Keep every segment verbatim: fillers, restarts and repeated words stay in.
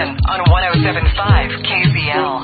seven on one oh seven point five K Z L.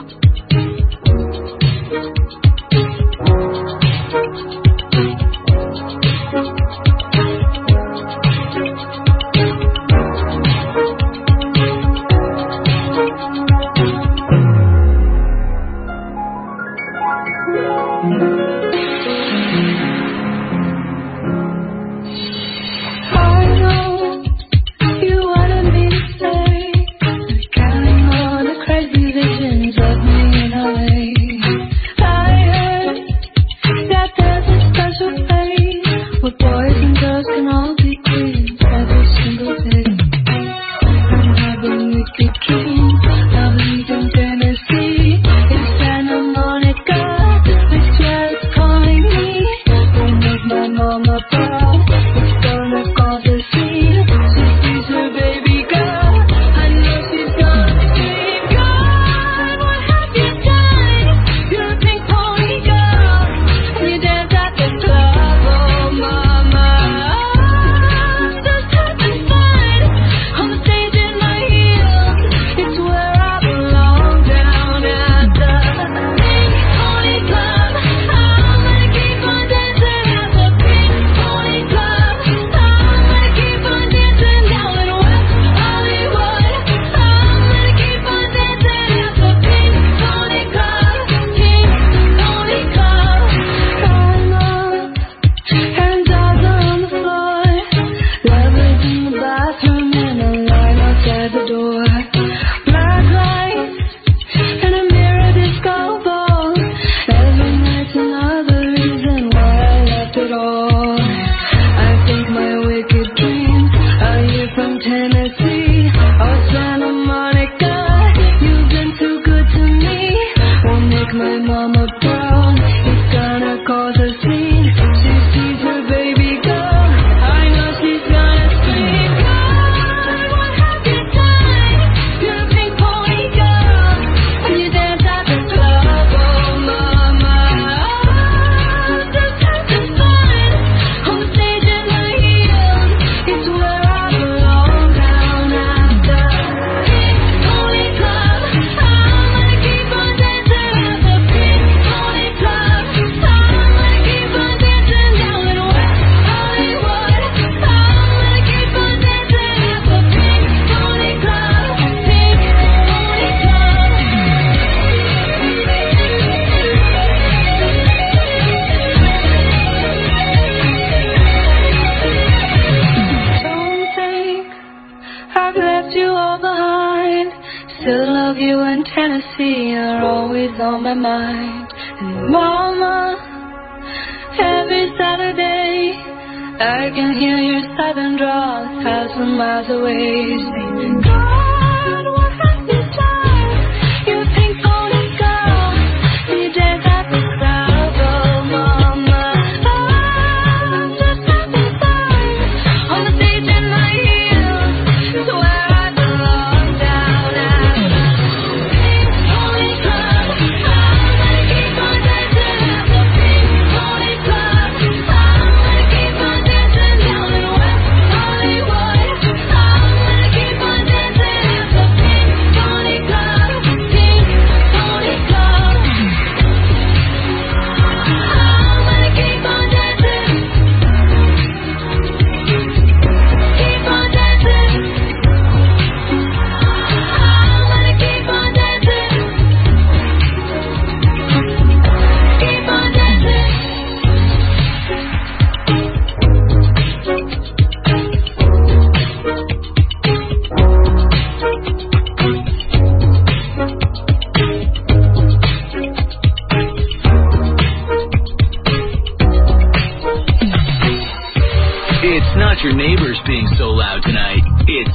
Your neighbors being so loud tonight. It's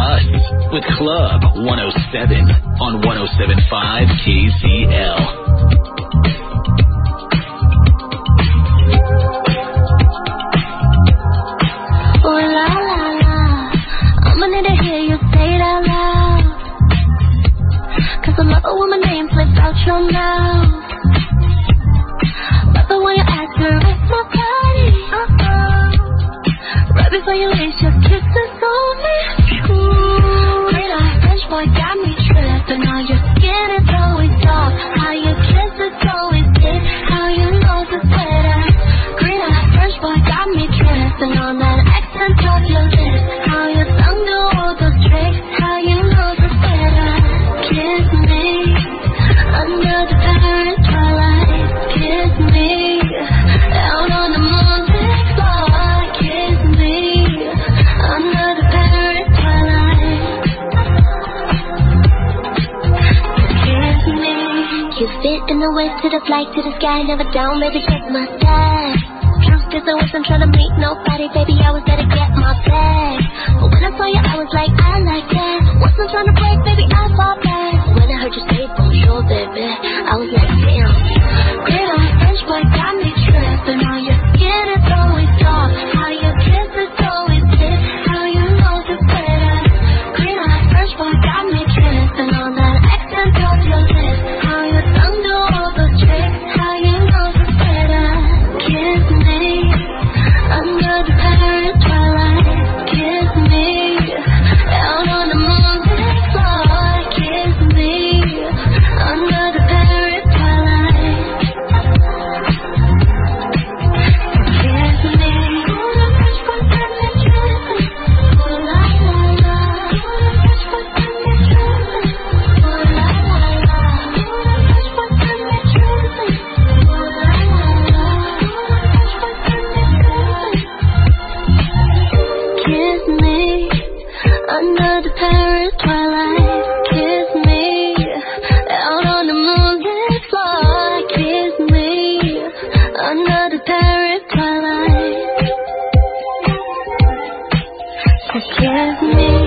us with Club one oh seven on one oh seven point five K Z L. Oh la la la, I'ma need to hear you say it out loud. Cause I love it when my name flips out your mouth. Love it when you ask her it's my body. Uh-oh. Right before you leave, your kisses on me. Ooh, pretty French boy got me the west to the flight to the sky, never down, baby, check my stack. Truth is I wasn't trying to meet nobody, baby, I was there to get my bag. But when I saw you, I was like, I like that. Wasn't trying to break, baby, I fall back. When I heard you say bonjour, baby, I was like, damn. Great on French boy, got me tripping. How your skin is always soft, how your kiss is always thick, how you know the better. Great on French boy, got me tripping. On that accent of your lips, how your tongue do all the tricks, how you know the better. Kiss me under the Paris twilight. Kiss me out on the moonlit floor. Kiss me under the Paris twilight. Kiss me. Ooh la la la. Ooh la la la. Kiss me under the Paris twilight. Kiss me out on the moonlit floor. Kiss me under the Paris twilight. So kiss me.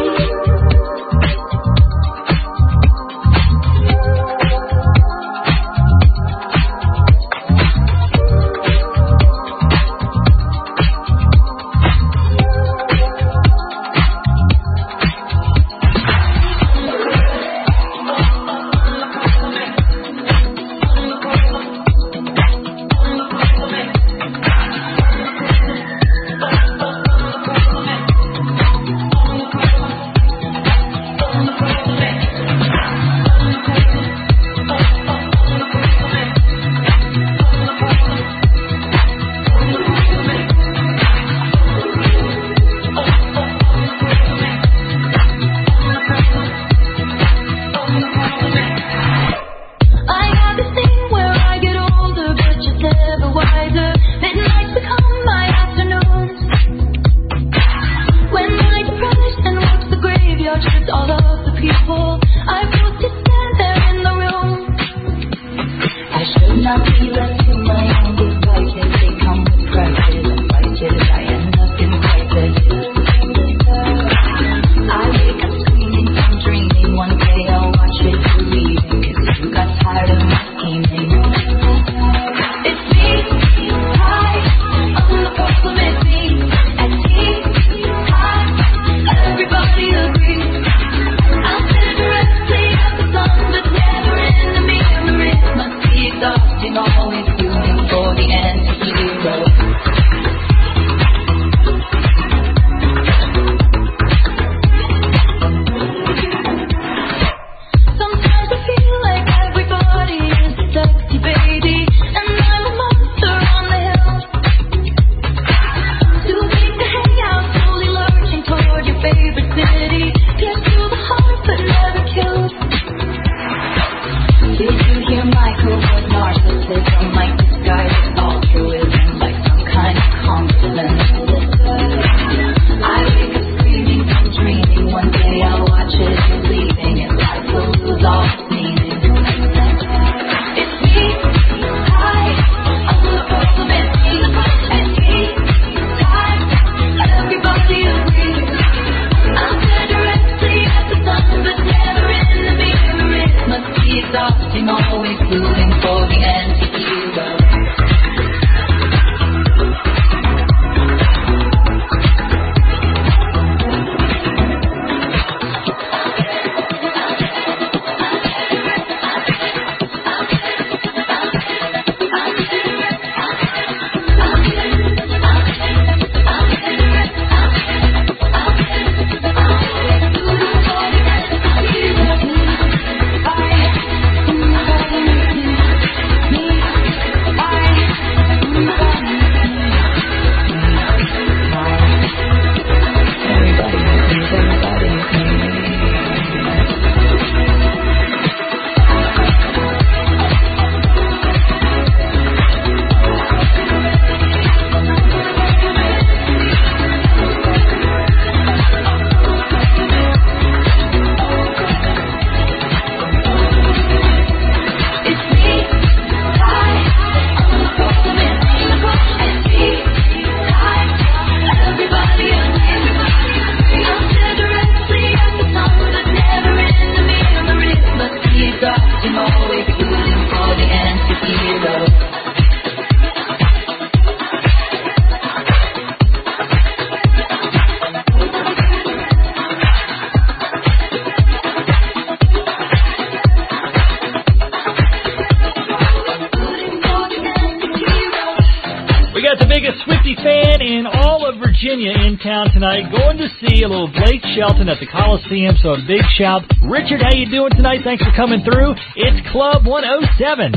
in all of Virginia in town tonight, going to see a little Blake Shelton at the Coliseum, so a big shout. Richard, how you doing tonight? Thanks for coming through. It's Club one oh seven.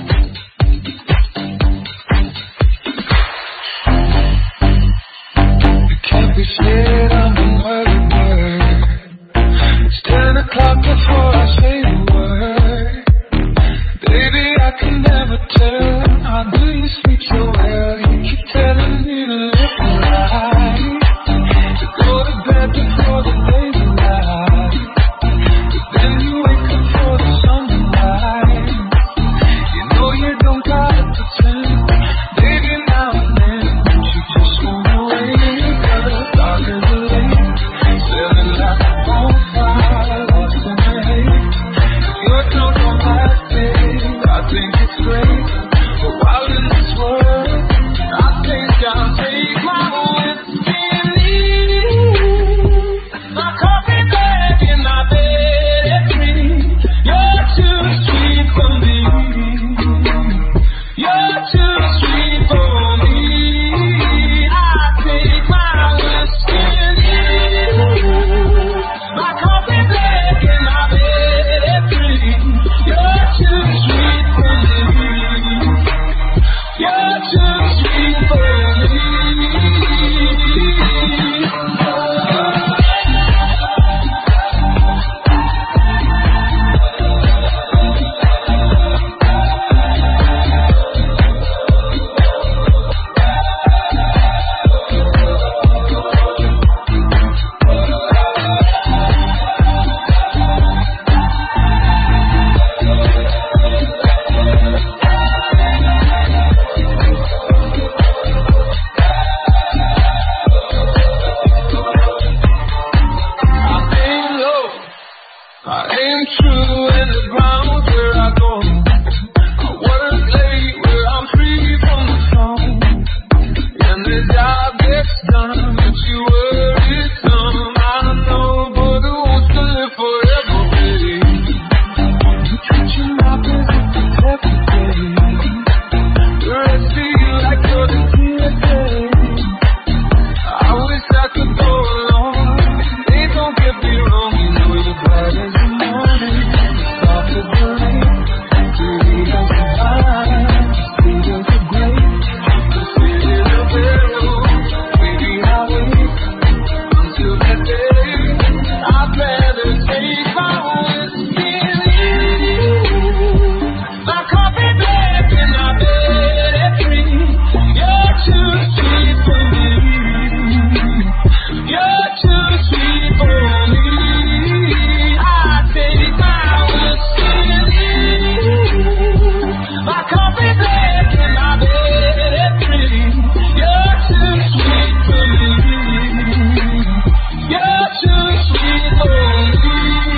You can't be scared of the word, word. It's ten o'clock before I say the word. Baby, I can never tell. How do you sleep so well? You keep telling me to live the life, to go to bed before the day's alive, but then you wake up for the sun to rise. You know you don't gotta pretend, baby, now and then you just wanna wake up, dark as the lake, sailing like a bonfire, lost in the hate. Your clothes on my face, I think it's great, but while in this world, I think I'll take my whiskey and leave my coffee bag in my bed at three. You're too sweet for me. You're too sweet for me. I take my whiskey and leave my coffee bag in my bed at three. You're too sweet for me. You're too sweet for me. I aim true in the ground where I go. I work late where I'm free from the phone. And the job gets done, but you worry some. I know, but who wants to live forever, baby? You treat your mouth as if it's every day. The rest of you like you're the T S A. I wish I could go along. Hey, don't get me wrong, you know you're bright as the morning. Soft as the rain. Pretty as the vine. Sweet as the grape. The sweet as the barrel. Baby, I'll wait until that day. I'd rather take my whiskey and leave my coffee bag in my bed at three. You're too sweet for me. You're too sweet for me. I take my whiskey and leave my coffee bag in my bed at three. You're too sweet for me. You're too sweet for me.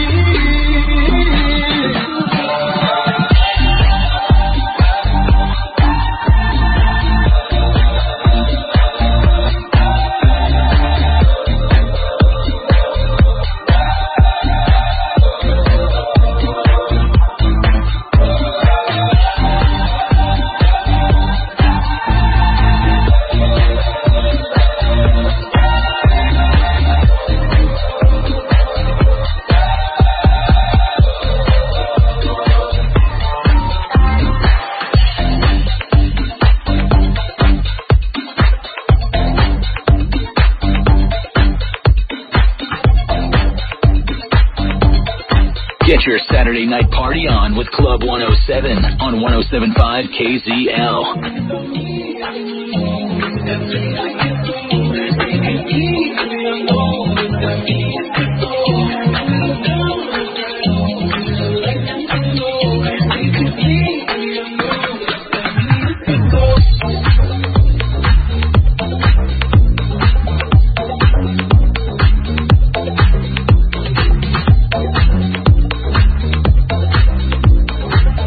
Get your Saturday night party on with Club one oh seven on one oh seven point five K Z L.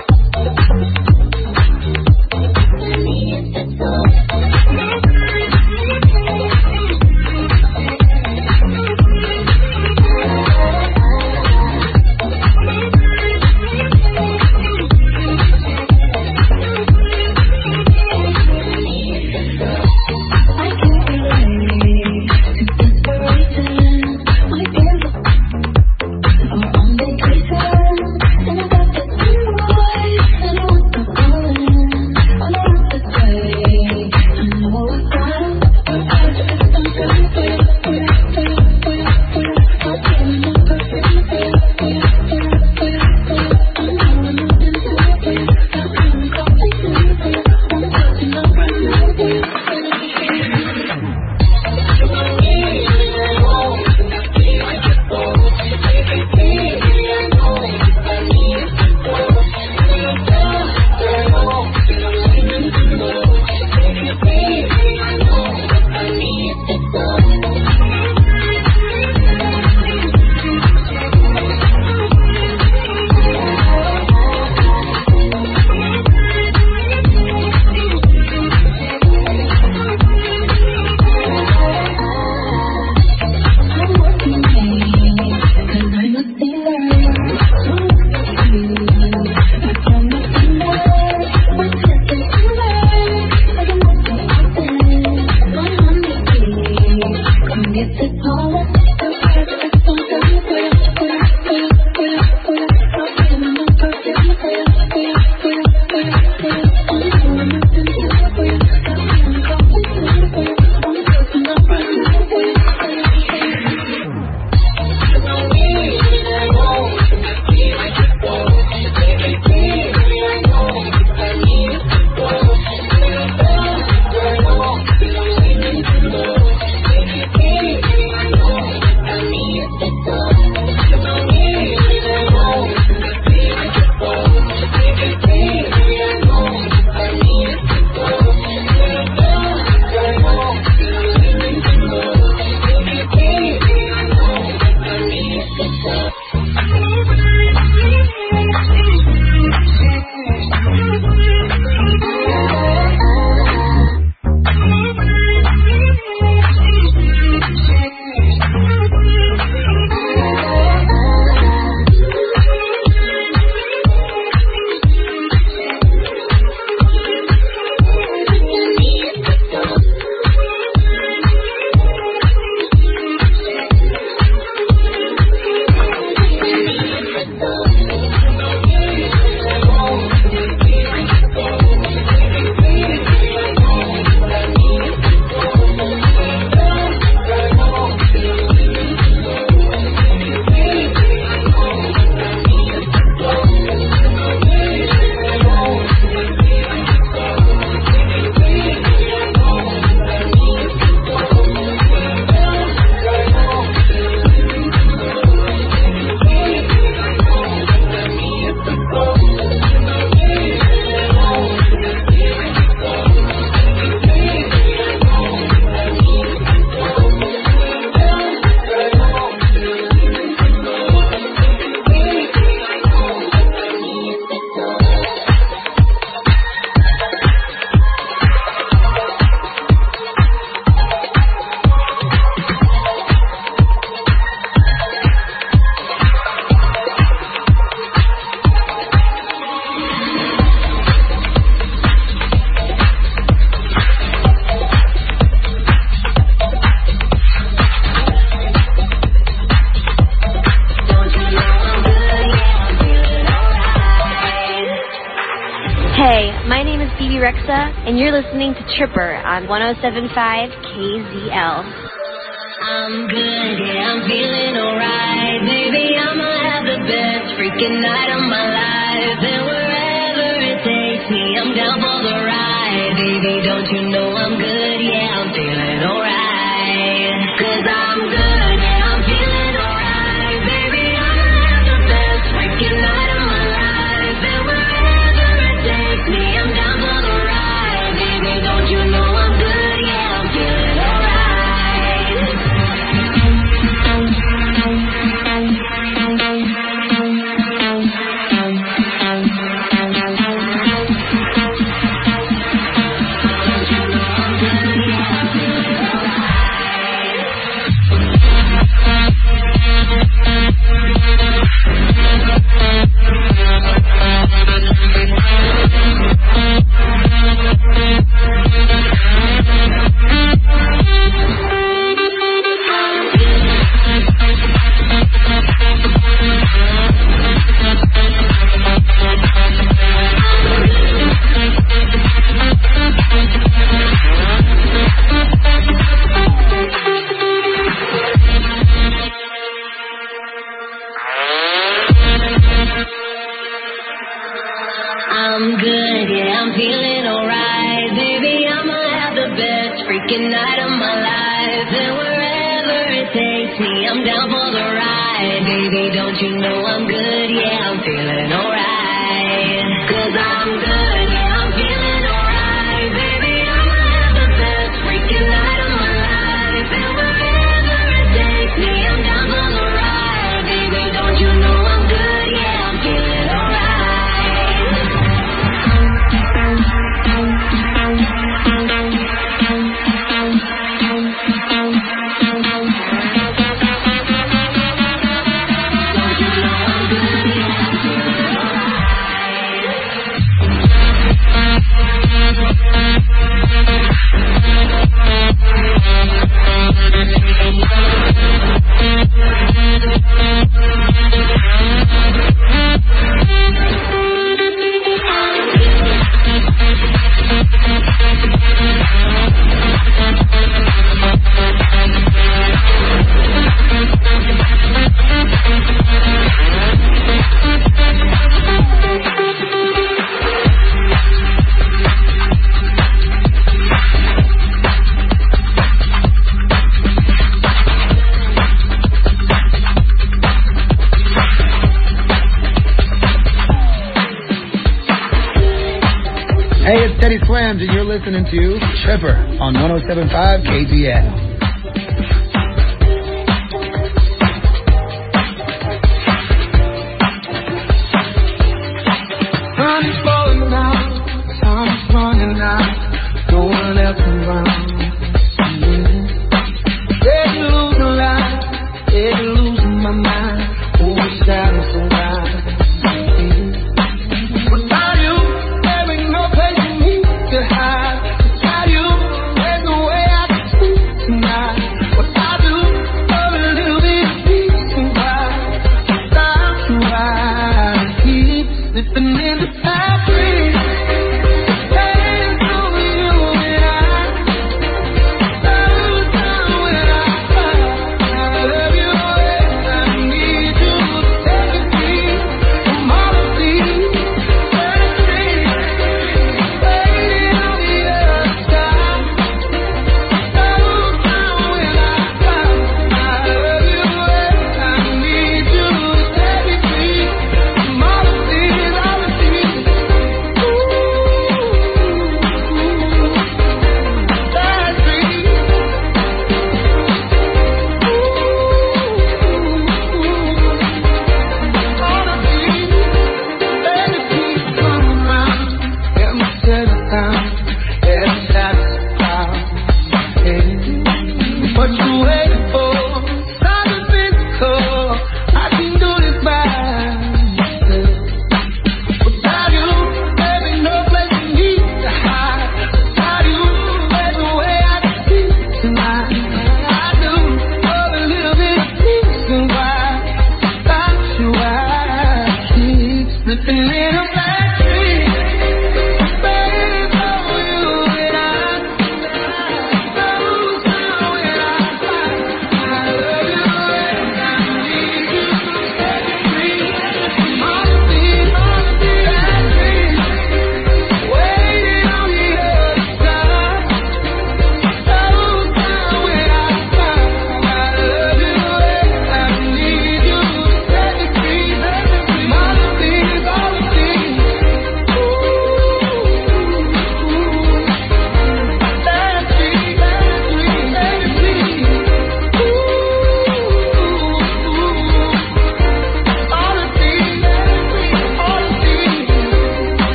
Let me Rexa, and you're listening to Tripper on one oh seven point five K Z L. I'm good, yeah, I'm feeling alright. Baby, I'ma have the best freaking night of my life. And wherever it takes me, I'm down for the ride. Baby, don't you know I'm good, yeah, I'm feeling alright. Cause I'm good, yeah, I'm feeling alright. Baby, I'ma have the best freaking night of my life. And wherever it takes me, I'm down for the ride. Baby, don't you know I'm good, yeah, I'm feeling alright. I'm good, yeah, I'm feeling alright. Baby, I'ma have the best freaking night of my life. And wherever it takes me, I'm down for the ride. Baby, don't you know I'm good, yeah, I'm feeling alright. Cause I'm good, yeah, I'm feeling alright. Baby, I'ma have the best freaking night of my life. And wherever it takes me, I'm down for the ride. Baby, don't you know I'm good, yeah, I'm feeling alright. Teddy Slams, and you're listening to Tripper on one oh seven point five K Z L. Sun is falling now, time's running out, no one else around. Mm-hmm. Ready to lose a lot, ready to losing my mind, oh, the shadows around.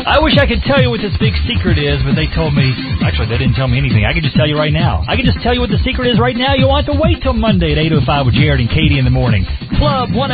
I wish I could tell you what this big secret is, but they told me... Actually, they didn't tell me anything. I could just tell you right now. I can just tell you what the secret is right now. You'll have to wait till Monday at eight oh five with Jared and Katie in the morning. Club one